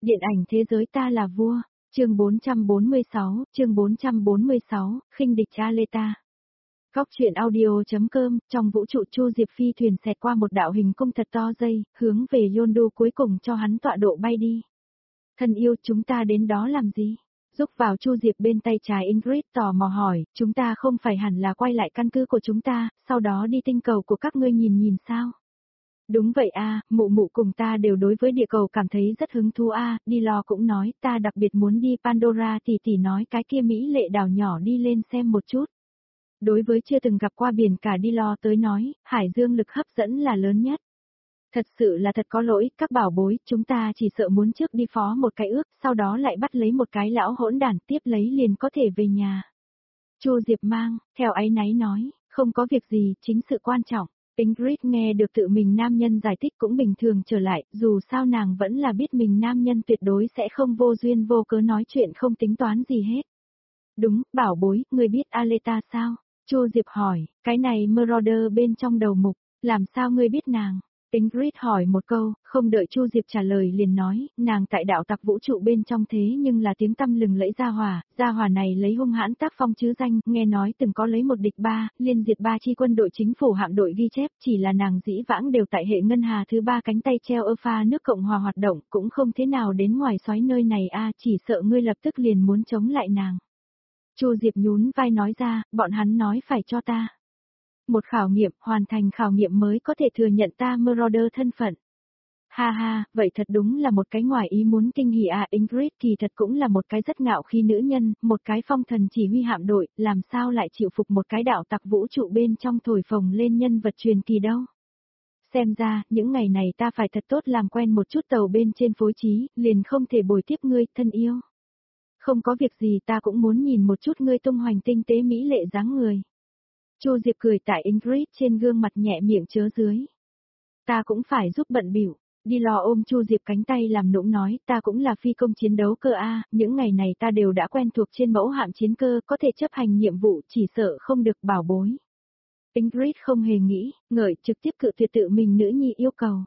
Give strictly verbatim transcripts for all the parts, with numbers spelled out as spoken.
Điện ảnh thế giới ta là vua, chương bốn trăm bốn mươi sáu, chương bốn trăm bốn mươi sáu, khinh địch Aleta. Góc truyện audio.com, trong vũ trụ Chu Diệp phi thuyền xẹt qua một đạo hình cung thật to dây, hướng về Yondu cuối cùng cho hắn tọa độ bay đi. Thân yêu, chúng ta đến đó làm gì? Rúc vào Chu Diệp bên tay trái Ingrid tò mò hỏi, chúng ta không phải hẳn là quay lại căn cứ của chúng ta, sau đó đi tinh cầu của các ngươi nhìn nhìn sao? Đúng vậy a, mụ mụ cùng ta đều đối với địa cầu cảm thấy rất hứng thú a, đi lo cũng nói, ta đặc biệt muốn đi Pandora tỷ tỷ nói cái kia Mỹ lệ đảo nhỏ đi lên xem một chút. Đối với chưa từng gặp qua biển cả đi lo tới nói, hải dương lực hấp dẫn là lớn nhất. Thật sự là thật có lỗi, các bảo bối, chúng ta chỉ sợ muốn trước đi phó một cái ước, sau đó lại bắt lấy một cái lão hỗn đản tiếp lấy liền có thể về nhà. Chu Diệp mang, theo áy náy nói, không có việc gì, chính sự quan trọng. Ingrid nghe được tự mình nam nhân giải thích cũng bình thường trở lại, dù sao nàng vẫn là biết mình nam nhân tuyệt đối sẽ không vô duyên vô cớ nói chuyện không tính toán gì hết. Đúng, bảo bối, người biết Aleta sao? Chu Diệp hỏi, cái này Marauder bên trong đầu mục, làm sao ngươi biết nàng? Ingrid hỏi một câu, không đợi Chu Diệp trả lời liền nói, nàng tại đạo tặc vũ trụ bên trong thế nhưng là tiếng tăm lừng lẫy gia hỏa, gia hỏa này lấy hung hãn tác phong chứ danh, nghe nói từng có lấy một địch ba, liên diệt ba chi quân đội chính phủ hạm đội ghi chép, chỉ là nàng dĩ vãng đều tại hệ ngân hà thứ ba cánh tay treo ơ pha nước Cộng hòa hoạt động, cũng không thế nào đến ngoài xoáy nơi này a, chỉ sợ ngươi lập tức liền muốn chống lại nàng. Chu Diệp nhún vai nói ra, bọn hắn nói phải cho ta một khảo nghiệm, hoàn thành khảo nghiệm mới có thể thừa nhận ta Marauder thân phận. Ha ha, vậy thật đúng là một cái ngoài ý muốn kinh hỉ à, Ingrid thì thật cũng là một cái rất ngạo khi nữ nhân, một cái phong thần chỉ huy hạm đội, làm sao lại chịu phục một cái đạo tặc vũ trụ bên trong thổi phồng lên nhân vật truyền kỳ đâu. Xem ra, những ngày này ta phải thật tốt làm quen một chút tàu bên trên phối trí, liền không thể bồi tiếp ngươi, thân yêu. Không có việc gì, ta cũng muốn nhìn một chút ngươi tung hoành tinh tế mỹ lệ dáng người. Chu Diệp cười tại Ingrid trên gương mặt nhẹ miệng chớ dưới. Ta cũng phải giúp bận bịu. Đi lo ôm Chu Diệp cánh tay làm nũng nói, ta cũng là phi công chiến đấu cơ a, những ngày này ta đều đã quen thuộc trên mẫu hạm chiến cơ, có thể chấp hành nhiệm vụ, chỉ sợ không được bảo bối. Ingrid không hề nghĩ, ngợi trực tiếp cự tuyệt tự mình nữ nhi yêu cầu.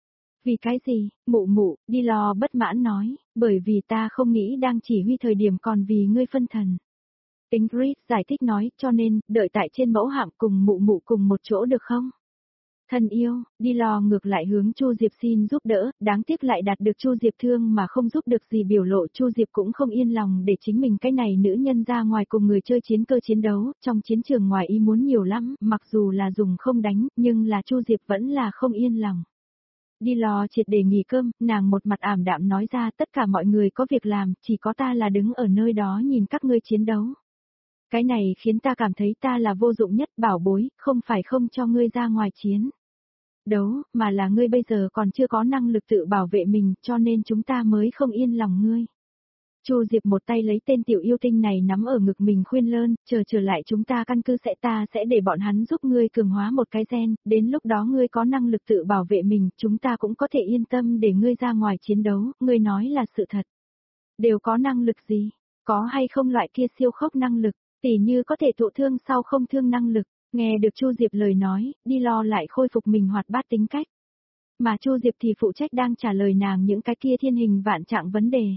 Vì cái gì? Mụ mụ, đi lo bất mãn nói, bởi vì ta không nghĩ đang chỉ huy thời điểm còn vì ngươi phân thần. Ingrid giải thích nói, cho nên, đợi tại trên mẫu hạm cùng mụ mụ cùng một chỗ được không? Thân yêu, đi lo ngược lại hướng Chu Diệp xin giúp đỡ, đáng tiếc lại đạt được Chu Diệp thương mà không giúp được gì biểu lộ Chu Diệp cũng không yên lòng để chính mình cái này nữ nhân ra ngoài cùng người chơi chiến cơ chiến đấu, trong chiến trường ngoài ý muốn nhiều lắm, mặc dù là dùng không đánh, nhưng là Chu Diệp vẫn là không yên lòng. Đi lo triệt để nghỉ cơm, nàng một mặt ảm đạm nói ra tất cả mọi người có việc làm, chỉ có ta là đứng ở nơi đó nhìn các ngươi chiến đấu. Cái này khiến ta cảm thấy ta là vô dụng nhất bảo bối, không phải không cho ngươi ra ngoài chiến đấu, mà là ngươi bây giờ còn chưa có năng lực tự bảo vệ mình, cho nên chúng ta mới không yên lòng ngươi. Chu Diệp một tay lấy tên tiểu yêu tinh này nắm ở ngực mình khuyên lơn, chờ trở lại chúng ta căn cứ sẽ ta sẽ để bọn hắn giúp ngươi cường hóa một cái gen, đến lúc đó ngươi có năng lực tự bảo vệ mình, chúng ta cũng có thể yên tâm để ngươi ra ngoài chiến đấu, ngươi nói là sự thật. Đều có năng lực gì? Có hay không loại kia siêu khốc năng lực, tỉ như có thể thụ thương sau không thương năng lực, nghe được Chu Diệp lời nói, đi lo lại khôi phục mình hoạt bát tính cách. Mà Chu Diệp thì phụ trách đang trả lời nàng những cái kia thiên hình vạn trạng vấn đề.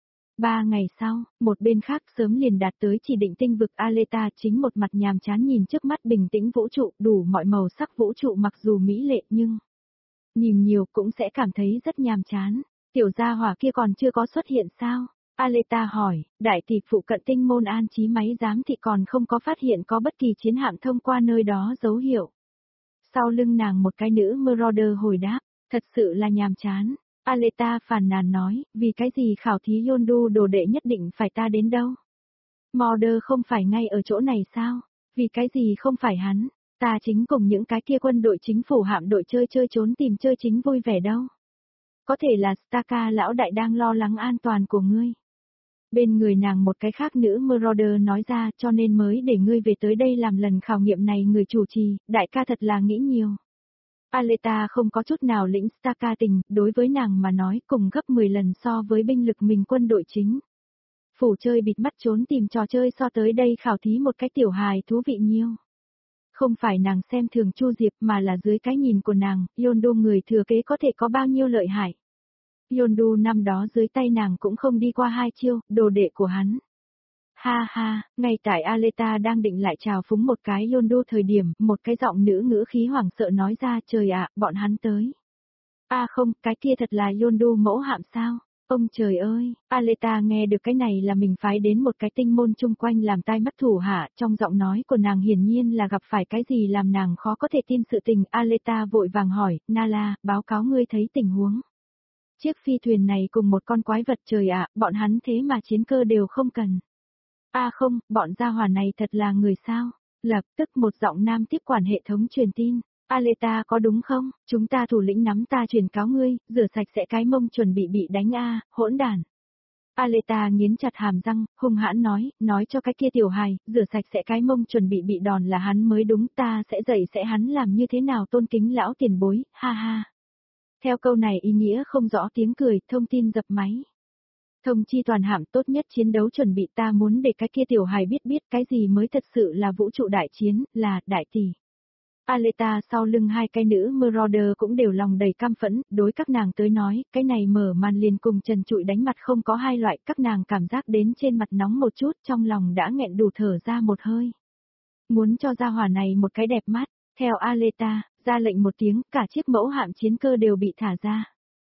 Ba ngày sau, một bên khác sớm liền đạt tới chỉ định tinh vực Aleta chính một mặt nhàm chán nhìn trước mắt bình tĩnh vũ trụ đủ mọi màu sắc vũ trụ mặc dù mỹ lệ nhưng nhìn nhiều cũng sẽ cảm thấy rất nhàm chán. Tiểu gia hỏa kia còn chưa có xuất hiện sao? Aleta hỏi, đại tỷ phụ cận tinh môn an trí máy giám thị còn không có phát hiện có bất kỳ chiến hạm thông qua nơi đó dấu hiệu. Sau lưng nàng một cái nữ Marauder hồi đáp, thật sự là nhàm chán. Aleta phàn nàn nói, vì cái gì khảo thí Yondu đồ đệ nhất định phải ta đến đâu? Mauder không phải ngay ở chỗ này sao? Vì cái gì không phải hắn? Ta chính cùng những cái kia quân đội chính phủ hạm đội chơi chơi trốn tìm chơi chính vui vẻ đâu. Có thể là Staka lão đại đang lo lắng an toàn của ngươi. Bên người nàng một cái khác nữ Marauder nói ra cho nên mới để ngươi về tới đây làm lần khảo nghiệm này người chủ trì, đại ca thật là nghĩ nhiều. Aleta không có chút nào lĩnh Staka tình, đối với nàng mà nói cùng gấp mười lần so với binh lực mình quân đội chính. Phủ chơi bịt mắt trốn tìm trò chơi so tới đây khảo thí một cái tiểu hài thú vị nhiều. Không phải nàng xem thường Chu Diệp mà là dưới cái nhìn của nàng, Yondu người thừa kế có thể có bao nhiêu lợi hại. Yondu năm đó dưới tay nàng cũng không đi qua hai chiêu, đồ đệ của hắn. Ha ha, ngay tại Aleta đang định lại chào phúng một cái Yondu thời điểm, một cái giọng nữ ngữ khí hoảng sợ nói ra, trời ạ, bọn hắn tới. A à không, cái kia thật là Yondu mẫu hạm sao? Ông trời ơi, Aleta nghe được cái này là mình phái đến một cái tinh môn chung quanh làm tai mắt thủ hạ, trong giọng nói của nàng hiển nhiên là gặp phải cái gì làm nàng khó có thể tin sự tình. Aleta vội vàng hỏi, Nala, báo cáo ngươi thấy tình huống. Chiếc phi thuyền này cùng một con quái vật, trời ạ, bọn hắn thế mà chiến cơ đều không cần. A à không, bọn gia hỏa này thật là người sao? Lập tức một giọng nam tiếp quản hệ thống truyền tin. Aleta có đúng không? Chúng ta thủ lĩnh nắm ta truyền cáo ngươi, rửa sạch sẽ cái mông chuẩn bị bị đánh a, hỗn đản. Aleta nghiến chặt hàm răng, hung hãn nói, nói cho cái kia tiểu hài, rửa sạch sẽ cái mông chuẩn bị bị đòn là hắn mới đúng, ta sẽ dạy sẽ hắn làm như thế nào tôn kính lão tiền bối, ha ha. Theo câu này ý nghĩa không rõ tiếng cười, thông tin dập máy. Thông chi toàn hạm tốt nhất chiến đấu chuẩn bị, ta muốn để cái kia tiểu hài biết biết cái gì mới thật sự là vũ trụ đại chiến, là đại tỷ. Aleta sau lưng hai cái nữ Marauder cũng đều lòng đầy căm phẫn, đối các nàng tới nói, cái này mở màn liền cùng trần trụi đánh mặt không có hai loại, các nàng cảm giác đến trên mặt nóng một chút, trong lòng đã nghẹn đủ thở ra một hơi. Muốn cho ra hỏa này một cái đẹp mắt, theo Aleta, ra lệnh một tiếng, cả chiếc mẫu hạm chiến cơ đều bị thả ra.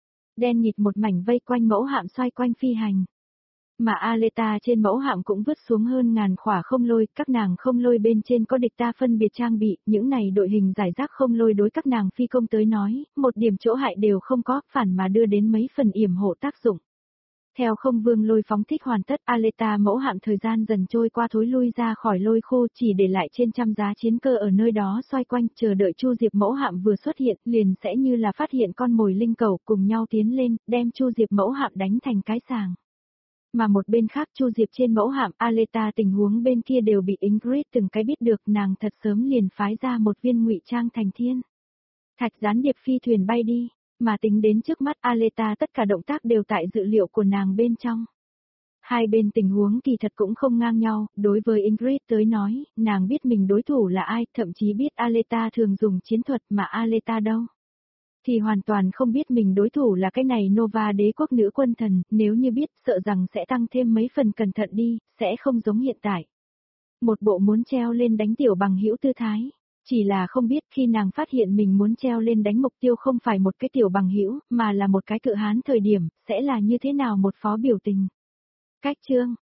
Đen nhịt một mảnh vây quanh mẫu hạm xoay quanh phi hành. Mà Aleta trên mẫu hạm cũng vứt xuống hơn ngàn khỏa không lôi, các nàng không lôi bên trên có địch ta phân biệt trang bị, những này đội hình giải rác không lôi đối các nàng phi công tới nói, một điểm chỗ hại đều không có, phản mà đưa đến mấy phần yểm hộ tác dụng. Theo không vương lôi phóng thích hoàn tất, Aleta mẫu hạm thời gian dần trôi qua thối lui ra khỏi lôi khô, chỉ để lại trên trăm giá chiến cơ ở nơi đó xoay quanh, chờ đợi Chu Diệp mẫu hạm vừa xuất hiện, liền sẽ như là phát hiện con mồi linh cầu, cùng nhau tiến lên, đem Chu Diệp mẫu hạm đánh thành cái sàng. Mà một bên khác Chu Diệp trên mẫu hạm Aleta tình huống bên kia đều bị Ingrid từng cái biết được, nàng thật sớm liền phái ra một viên ngụy trang thành thiên thạch gián điệp phi thuyền bay đi, mà tính đến trước mắt Aleta tất cả động tác đều tại dự liệu của nàng bên trong. Hai bên tình huống kỳ thật cũng không ngang nhau, đối với Ingrid tới nói, nàng biết mình đối thủ là ai, thậm chí biết Aleta thường dùng chiến thuật mà Aleta đâu. Thì hoàn toàn không biết mình đối thủ là cái này Nova đế quốc nữ quân thần, nếu như biết sợ rằng sẽ tăng thêm mấy phần cẩn thận đi, sẽ không giống hiện tại. Một bộ muốn treo lên đánh tiểu bằng hữu tư thái, chỉ là không biết khi nàng phát hiện mình muốn treo lên đánh mục tiêu không phải một cái tiểu bằng hữu mà là một cái cự hán thời điểm, sẽ là như thế nào một phó biểu tình. Cách chương,